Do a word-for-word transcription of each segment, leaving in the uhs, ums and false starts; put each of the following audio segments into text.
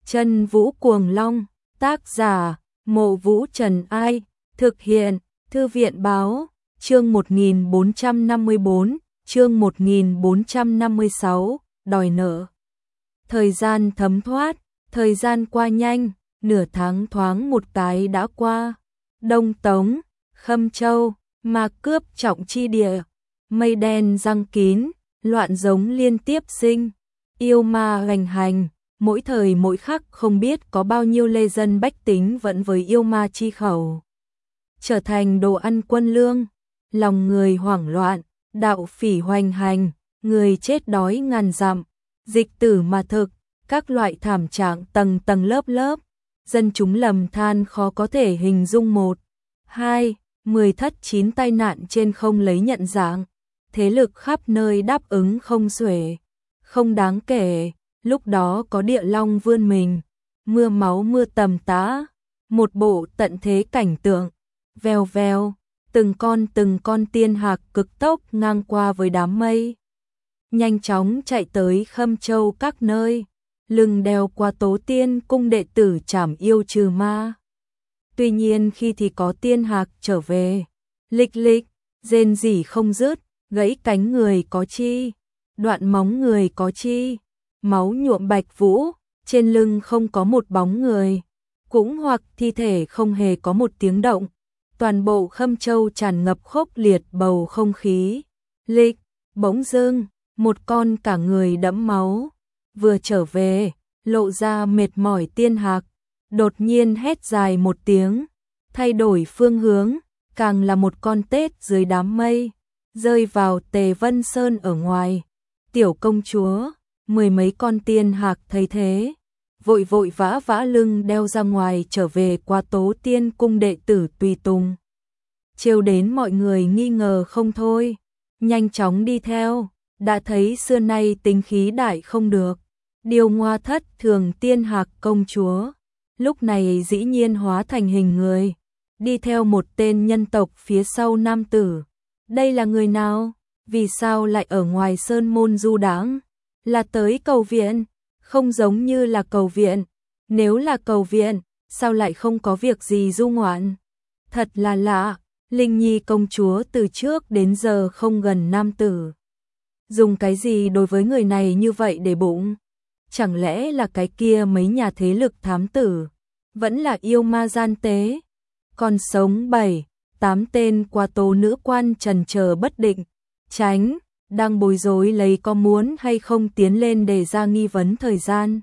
Chân Vũ Cuồng Long, tác giả, Mộ Vũ Trần Ai, thực hiện, Thư viện Báo, chương một nghìn bốn trăm năm mươi bốn, chương một nghìn bốn trăm năm mươi sáu, đòi nợ. Thời gian thấm thoát, thời gian qua nhanh, nửa tháng thoáng một cái đã qua. Đông Tống, Khâm Châu, mà cướp trọng chi địa, mây đen giăng kín, loạn giống liên tiếp sinh, yêu ma hoành hành, mỗi thời mỗi khắc không biết có bao nhiêu lê dân bách tính vẫn với yêu ma chi khẩu. Trở thành đồ ăn quân lương, lòng người hoảng loạn, đạo phỉ hoành hành, người chết đói ngàn dặm, dịch tử mà thực, các loại thảm trạng tầng tầng lớp lớp, dân chúng lầm than khó có thể hình dung một, hai, mười thất chín tai nạn trên không lấy nhận dạng, thế lực khắp nơi đáp ứng không xuể, không đáng kể, lúc đó có địa long vươn mình, mưa máu mưa tầm tã, một bộ tận thế cảnh tượng, vèo vèo, từng con từng con tiên hạc cực tốc ngang qua với đám mây, nhanh chóng chạy tới Khâm Châu các nơi, lưng đeo qua Tố Tiên cung đệ tử trảm yêu trừ ma. Tuy nhiên khi thì có tiên hạc trở về, lịch lịch, rên rỉ không dứt, gãy cánh người có chi, đoạn móng người có chi, máu nhuộm bạch vũ, trên lưng không có một bóng người, cũng hoặc thi thể không hề có một tiếng động. Toàn bộ Khâm Châu tràn ngập khốc liệt bầu không khí. Lịch, bỗng dưng, một con cả người đẫm máu, vừa trở về, lộ ra mệt mỏi tiên hạc, đột nhiên hét dài một tiếng, thay đổi phương hướng, càng là một con tết dưới đám mây, rơi vào Tề Vân Sơn ở ngoài. Tiểu công chúa, mười mấy con tiên hạc thấy thế, vội vội vã vã lưng đeo ra ngoài trở về qua Tố Tiên cung đệ tử tùy tùng. Trêu đến mọi người nghi ngờ không thôi, nhanh chóng đi theo, đã thấy xưa nay tính khí đại không được. Điều ngoa thất thường tiên hạc công chúa, lúc này dĩ nhiên hóa thành hình người, đi theo một tên nhân tộc phía sau nam tử. Đây là người nào? Vì sao lại ở ngoài sơn môn du đãng? Là tới cầu viện? Không giống như là cầu viện. Nếu là cầu viện, sao lại không có việc gì du ngoạn? Thật là lạ, Linh Nhi công chúa từ trước đến giờ không gần nam tử. Dùng cái gì đối với người này như vậy để bụng? Chẳng lẽ là cái kia mấy nhà thế lực thám tử? Vẫn là yêu ma gian tế? Còn sống bảy, tám tên qua tố nữ quan trần chờ bất định, tránh, đang bối rối lấy có muốn hay không tiến lên để ra nghi vấn thời gian.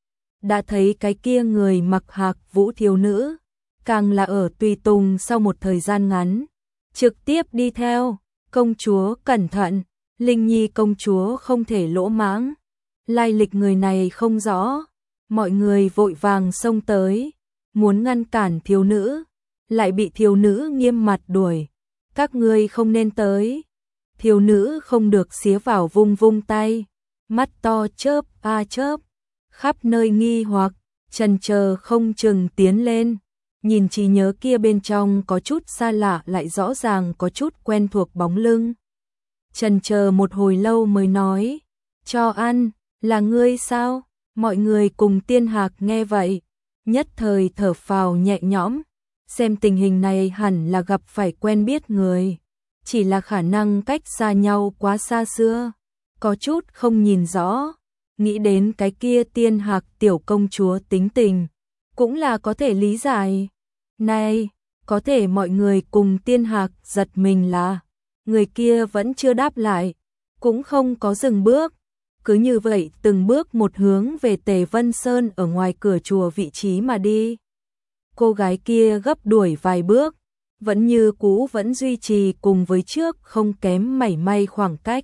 Đã thấy cái kia người mặc hạc vũ thiếu nữ, càng là ở tùy tùng sau một thời gian ngắn, trực tiếp đi theo, công chúa cẩn thận, Linh Nhi công chúa không thể lỗ mãng, lai lịch người này không rõ, mọi người vội vàng xông tới, muốn ngăn cản thiếu nữ, lại bị thiếu nữ nghiêm mặt đuổi, các ngươi không nên tới. Thiếu nữ không được xía vào vung vung tay, mắt to chớp a chớp, khắp nơi nghi hoặc, chần chờ không chừng tiến lên, nhìn trí nhớ kia bên trong có chút xa lạ lại rõ ràng có chút quen thuộc bóng lưng. Chần chờ một hồi lâu mới nói, cho ăn, là ngươi sao? Mọi người cùng tiên hạc nghe vậy, nhất thời thở phào nhẹ nhõm, xem tình hình này hẳn là gặp phải quen biết người. Chỉ là khả năng cách xa nhau quá xa xưa, có chút không nhìn rõ, nghĩ đến cái kia tiên hạc tiểu công chúa tính tình, cũng là có thể lý giải. Này, có thể mọi người cùng tiên hạc giật mình là, người kia vẫn chưa đáp lại, cũng không có dừng bước, cứ như vậy từng bước một hướng về Tề Vân Sơn ở ngoài cửa chùa vị trí mà đi. Cô gái kia gấp đuổi vài bước, vẫn như cũ vẫn duy trì cùng với trước không kém mảy may khoảng cách.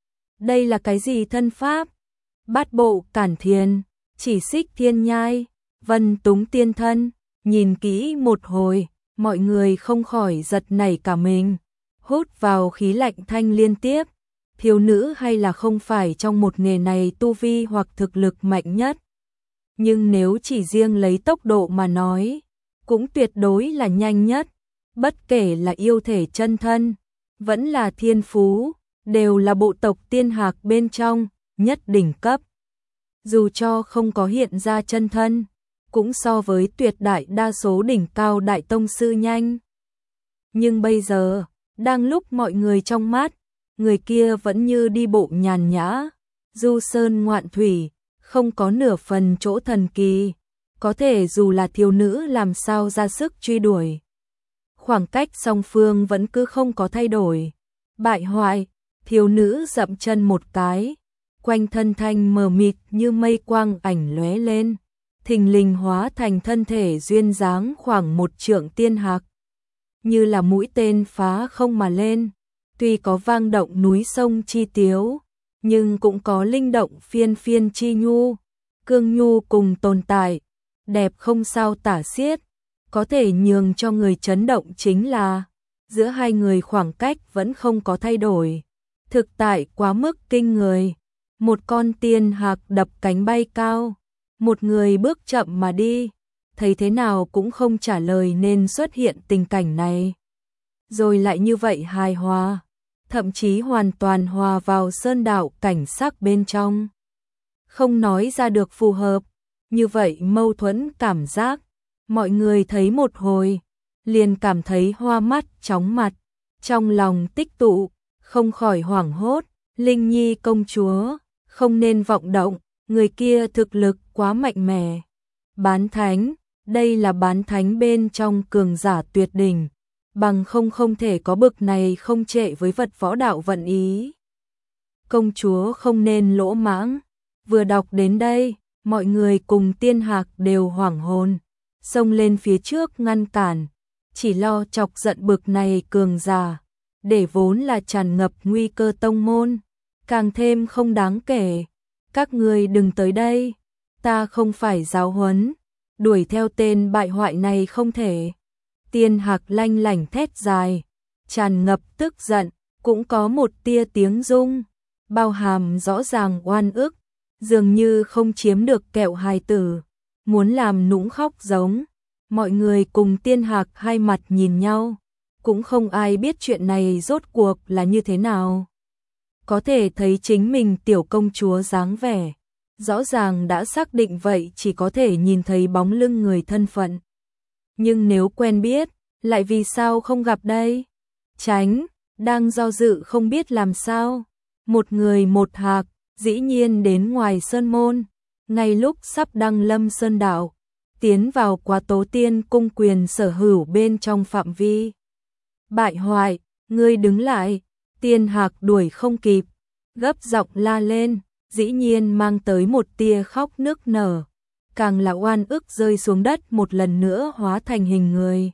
Đây là cái gì thân pháp? Bát bộ cản thiên, chỉ xích thiên nhai, vân túng tiên thân, nhìn kỹ một hồi, mọi người không khỏi giật nảy cả mình, hút vào khí lạnh thanh liên tiếp, thiếu nữ hay là không phải trong một nghề này tu vi hoặc thực lực mạnh nhất. Nhưng nếu chỉ riêng lấy tốc độ mà nói, cũng tuyệt đối là nhanh nhất. Bất kể là yêu thể chân thân, vẫn là thiên phú, đều là bộ tộc tiên hạc bên trong, nhất đỉnh cấp. dù cho không có hiện ra chân thân, cũng so với tuyệt đại đa số đỉnh cao đại tông sư nhanh. Nhưng bây giờ, đang lúc mọi người trong mắt, người kia vẫn như đi bộ nhàn nhã, du sơn ngoạn thủy, không có nửa phần chỗ thần kỳ, có thể dù là thiếu nữ làm sao ra sức truy đuổi. Khoảng cách song phương vẫn cứ không có thay đổi. Bại hoại, thiếu nữ dậm chân một cái, quanh thân thanh mờ mịt như mây quang ảnh lóe lên, thình lình hóa thành thân thể duyên dáng khoảng một trượng tiên hạc, như là mũi tên phá không mà lên, tuy có vang động núi sông chi tiếu, nhưng cũng có linh động phiên phiên chi nhu, cương nhu cùng tồn tại, đẹp không sao tả xiết, có thể nhường cho người chấn động chính là giữa hai người khoảng cách vẫn không có thay đổi, thực tại quá mức kinh người. Một con tiên hạc đập cánh bay cao, một người bước chậm mà đi, thấy thế nào cũng không trả lời nên xuất hiện tình cảnh này. Rồi lại như vậy hài hòa, thậm chí hoàn toàn hòa vào sơn đạo cảnh sắc bên trong. Không nói ra được phù hợp, như vậy mâu thuẫn cảm giác, mọi người thấy một hồi, liền cảm thấy hoa mắt chóng mặt, trong lòng tích tụ, không khỏi hoảng hốt, Linh Nhi công chúa, không nên vọng động, người kia thực lực quá mạnh mẽ. Bán thánh, đây là bán thánh bên trong cường giả tuyệt đỉnh, bằng không không thể có bực này không trệ với vật võ đạo vận ý. Công chúa không nên lỗ mãng, vừa đọc đến đây, mọi người cùng tiên hạc đều hoảng hồn, xông lên phía trước ngăn cản, chỉ lo chọc giận bực này cường giả, để vốn là tràn ngập nguy cơ tông môn, càng thêm không đáng kể. Các ngươi đừng tới đây, ta không phải giáo huấn, đuổi theo tên bại hoại này không thể. Tiên hạc lanh lảnh thét dài, tràn ngập tức giận, cũng có một tia tiếng rung, bao hàm rõ ràng oan ức, dường như không chiếm được kẹo hài tử, muốn làm nũng khóc giống. Mọi người cùng tiên hạc hai mặt nhìn nhau, cũng không ai biết chuyện này rốt cuộc là như thế nào. Có thể thấy chính mình tiểu công chúa dáng vẻ, rõ ràng đã xác định vậy chỉ có thể nhìn thấy bóng lưng người thân phận. Nhưng nếu quen biết, lại vì sao không gặp đây? Tránh, đang do dự không biết làm sao. Một người một hạc, dĩ nhiên đến ngoài sơn môn, ngay lúc sắp đăng lâm sơn đạo, tiến vào Quá Tố Tiên cung quyền sở hữu bên trong phạm vi. Bại hoại, ngươi đứng lại, tiên hạc đuổi không kịp, gấp giọng la lên, dĩ nhiên mang tới một tia khóc nức nở, càng là oan ức rơi xuống đất một lần nữa hóa thành hình người.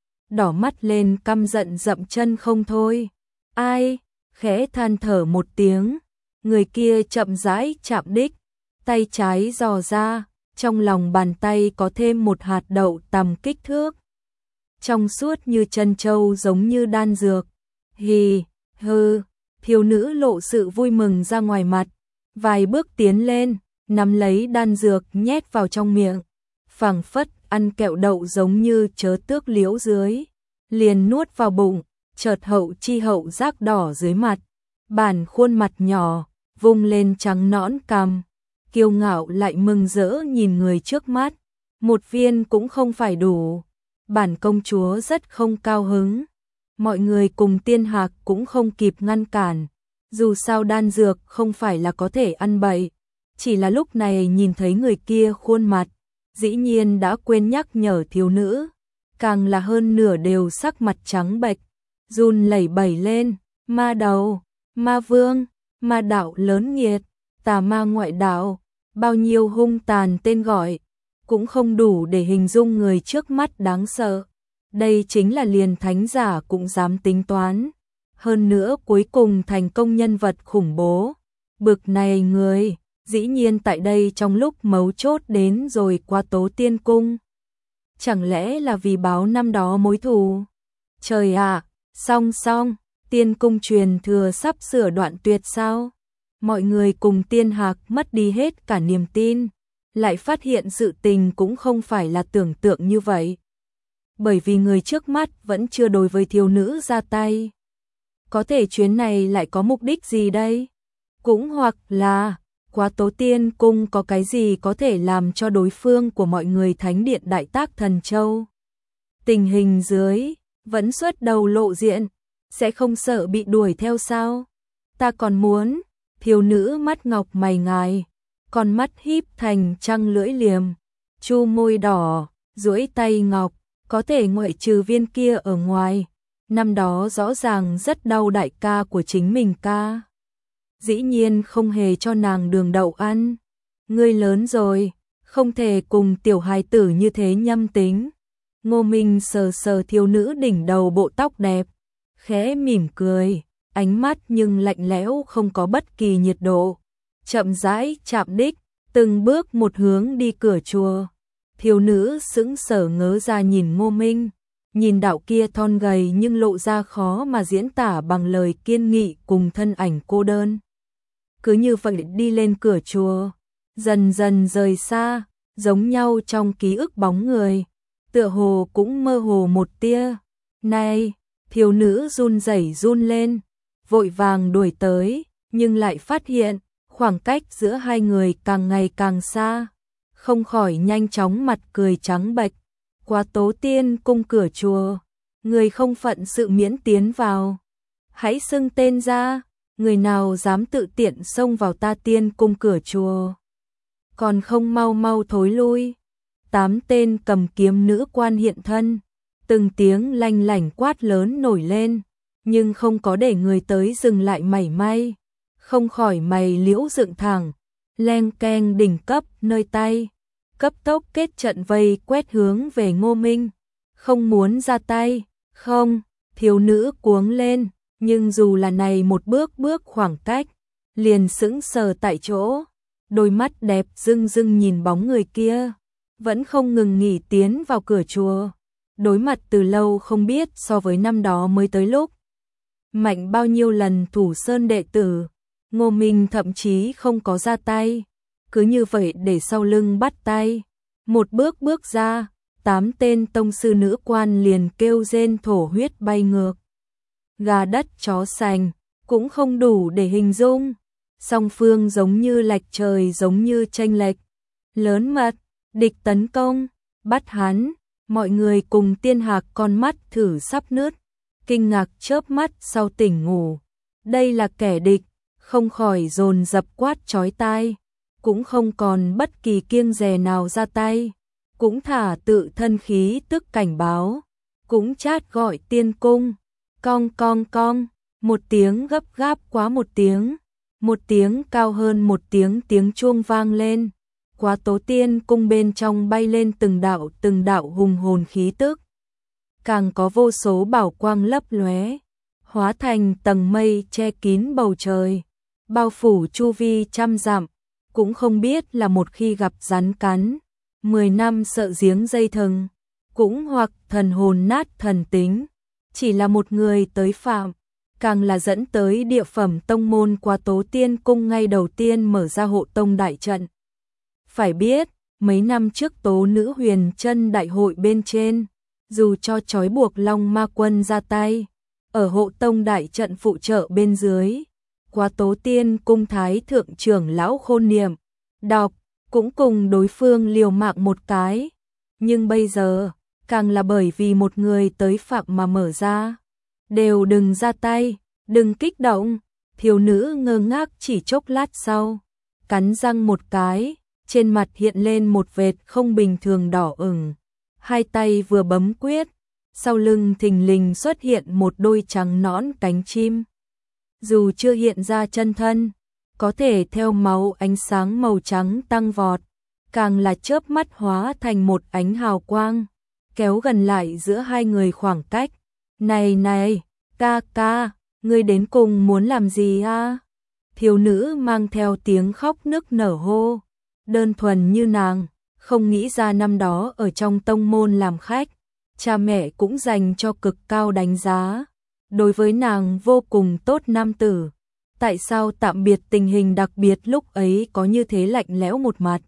Đỏ mắt lên căm giận dậm chân không thôi. Ai, khẽ than thở một tiếng, người kia chậm rãi chạm đích, tay trái dò ra, trong lòng bàn tay có thêm một hạt đậu tầm kích thước. Trong suốt như chân châu giống như đan dược. Hì, hư, thiếu nữ lộ sự vui mừng ra ngoài mặt, vài bước tiến lên, nắm lấy đan dược nhét vào trong miệng, phảng phất ăn kẹo đậu giống như chớ tước liễu dưới, liền nuốt vào bụng, chợt hậu chi hậu rác đỏ dưới mặt, bản khuôn mặt nhỏ, vung lên trắng nõn cằm, kiêu ngạo lại mừng rỡ nhìn người trước mắt, một viên cũng không phải đủ. Bản công chúa rất không cao hứng, mọi người cùng tiên hạc cũng không kịp ngăn cản, dù sao đan dược không phải là có thể ăn bậy, chỉ là lúc này nhìn thấy người kia khuôn mặt, dĩ nhiên đã quên nhắc nhở thiếu nữ, càng là hơn nửa đều sắc mặt trắng bệch, run lẩy bẩy lên, ma đầu, ma vương, ma đạo lớn nghiệt, tà ma ngoại đạo, bao nhiêu hung tàn tên gọi, cũng không đủ để hình dung người trước mắt đáng sợ. Đây chính là liền thánh giả cũng dám tính toán. Hơn nữa cuối cùng thành công nhân vật khủng bố. Bực này người, dĩ nhiên tại đây trong lúc mấu chốt đến rồi Quá Tố Tiên cung. Chẳng lẽ là vì báo năm đó mối thù? Trời ạ, song song, tiên cung truyền thừa sắp sửa đoạn tuyệt sao? Mọi người cùng tiên hạc mất đi hết cả niềm tin, lại phát hiện sự tình cũng không phải là tưởng tượng như vậy. Bởi vì người trước mắt vẫn chưa đối với thiếu nữ ra tay. Có thể chuyến này lại có mục đích gì đây? Cũng hoặc là Quá Tố Tiên Cung có cái gì có thể làm cho đối phương của mọi người Thánh Điện Đại Tác Thần Châu? Tình hình dưới, vẫn xuất đầu lộ diện, sẽ không sợ bị đuổi theo sao? Ta còn muốn, thiếu nữ mắt ngọc mày ngài, con mắt híp thành trăng lưỡi liềm, chu môi đỏ, duỗi tay ngọc, có thể ngoại trừ viên kia ở ngoài, năm đó rõ ràng rất đau đại ca của chính mình ca. Dĩ nhiên không hề cho nàng đường đậu ăn. Ngươi lớn rồi, không thể cùng tiểu hài tử như thế nhâm tính. Ngô Minh sờ sờ thiếu nữ đỉnh đầu bộ tóc đẹp, khẽ mỉm cười, ánh mắt nhưng lạnh lẽo không có bất kỳ nhiệt độ. Chậm rãi chạm đích, từng bước một hướng đi cửa chùa. Thiếu nữ sững sờ ngớ ra nhìn Ngô Minh, nhìn đạo kia thon gầy nhưng lộ ra khó mà diễn tả bằng lời kiên nghị cùng thân ảnh cô đơn. Cứ như vậy đi lên cửa chùa, dần dần rời xa, giống nhau trong ký ức bóng người, tựa hồ cũng mơ hồ một tia. Này, thiếu nữ run rẩy run lên, vội vàng đuổi tới, nhưng lại phát hiện, khoảng cách giữa hai người càng ngày càng xa, không khỏi nhanh chóng mặt cười trắng bệch. Quá Tố Tiên Cung cửa chùa, người không phận sự miễn tiến vào. Hãy xưng tên ra, người nào dám tự tiện xông vào ta tiên cung cửa chùa, còn không mau mau thối lui. Tám tên cầm kiếm nữ quan hiện thân, từng tiếng lanh lảnh quát lớn nổi lên, nhưng không có để người tới dừng lại mảy may, không khỏi mày liễu dựng thẳng, leng keng đỉnh cấp nơi tay, cấp tốc kết trận vây quét hướng về Ngô Minh. Không muốn ra tay, không, thiếu nữ cuống lên, nhưng dù là này một bước bước khoảng cách, liền sững sờ tại chỗ, đôi mắt đẹp rưng rưng nhìn bóng người kia, vẫn không ngừng nghỉ tiến vào cửa chùa. Đối mặt từ lâu không biết so với năm đó mới tới lúc mạnh bao nhiêu lần Thủ Sơn đệ tử, Ngô Minh thậm chí không có ra tay, cứ như vậy để sau lưng bắt tay. Một bước bước ra, tám tên tông sư nữ quan liền kêu rên thổ huyết bay ngược. Gà đất chó sành, cũng không đủ để hình dung. Song phương giống như lệch trời giống như chênh lệch. Lớn mật, địch tấn công, bắt hắn, mọi người cùng Tiên Hạc con mắt thử sắp nứt, kinh ngạc chớp mắt sau tỉnh ngủ. Đây là kẻ địch, không khỏi dồn dập quát chói tai, cũng không còn bất kỳ kiêng dè nào ra tay, cũng thả tự thân khí tức cảnh báo, cũng chát gọi tiên cung, cong cong cong, một tiếng gấp gáp quá một tiếng, một tiếng cao hơn một tiếng tiếng chuông vang lên. Quá Tố Tiên Cung bên trong bay lên từng đạo từng đạo hùng hồn khí tức, càng có vô số bảo quang lấp lóe, hóa thành tầng mây che kín bầu trời, bao phủ chu vi trăm dặm, cũng không biết là một khi gặp rắn cắn, mười năm sợ giếng dây thừng, cũng hoặc thần hồn nát thần tính, chỉ là một người tới phạm, càng là dẫn tới địa phẩm tông môn Quá Tố Tiên Cung ngay đầu tiên mở ra hộ tông đại trận. Phải biết, mấy năm trước Tố Nữ Huyền Chân đại hội bên trên, dù cho trói buộc Long Ma Quân ra tay, ở hộ tông đại trận phụ trợ bên dưới, Quá Tố Tiên Cung thái thượng trưởng lão Khôn Niệm, đọc, cũng cùng đối phương liều mạng một cái, nhưng bây giờ, càng là bởi vì một người tới phạm mà mở ra. Đều đừng ra tay, đừng kích động. Thiếu nữ ngơ ngác chỉ chốc lát sau, cắn răng một cái, trên mặt hiện lên một vệt không bình thường đỏ ửng, hai tay vừa bấm quyết, sau lưng thình lình xuất hiện một đôi trắng nõn cánh chim. Dù chưa hiện ra chân thân, có thể theo máu ánh sáng màu trắng tăng vọt, càng là chớp mắt hóa thành một ánh hào quang, kéo gần lại giữa hai người khoảng cách. Này này, ca ca, ngươi đến cùng muốn làm gì a? Thiếu nữ mang theo tiếng khóc nức nở hô, đơn thuần như nàng, không nghĩ ra năm đó ở trong tông môn làm khách, cha mẹ cũng dành cho cực cao đánh giá. Đối với nàng vô cùng tốt nam tử, tại sao tạm biệt tình hình đặc biệt lúc ấy có như thế lạnh lẽo một mặt?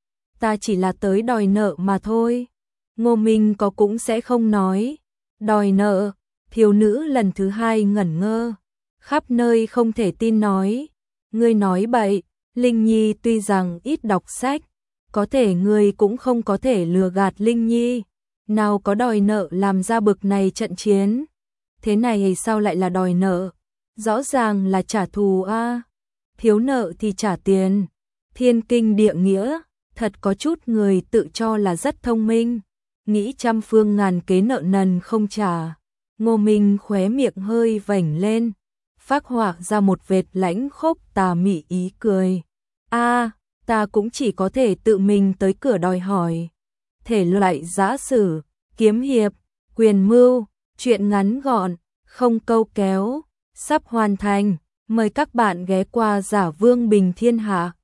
Ta chỉ là tới đòi nợ mà thôi. Ngô Minh có cũng sẽ không nói. Đòi nợ, thiếu nữ lần thứ hai ngẩn ngơ, khắp nơi không thể tin nói. Ngươi nói bậy, Linh Nhi tuy rằng ít đọc sách, có thể ngươi cũng không có thể lừa gạt Linh Nhi, nào có đòi nợ làm ra bực này trận chiến. Thế này sao lại là đòi nợ? Rõ ràng là trả thù a. À. Thiếu nợ thì trả tiền. Thiên kinh địa nghĩa, thật có chút người tự cho là rất thông minh, nghĩ trăm phương ngàn kế nợ nần không trả. Ngô Minh khóe miệng hơi vểnh lên, phác họa ra một vệt lãnh khốc tà mị ý cười. A, à, ta cũng chỉ có thể tự mình tới cửa đòi hỏi. Thể loại giã sử, kiếm hiệp, quyền mưu, truyện ngắn gọn, không câu kéo, sắp hoàn thành. Mời các bạn ghé qua Giả Vương Bình Thiên Hạ.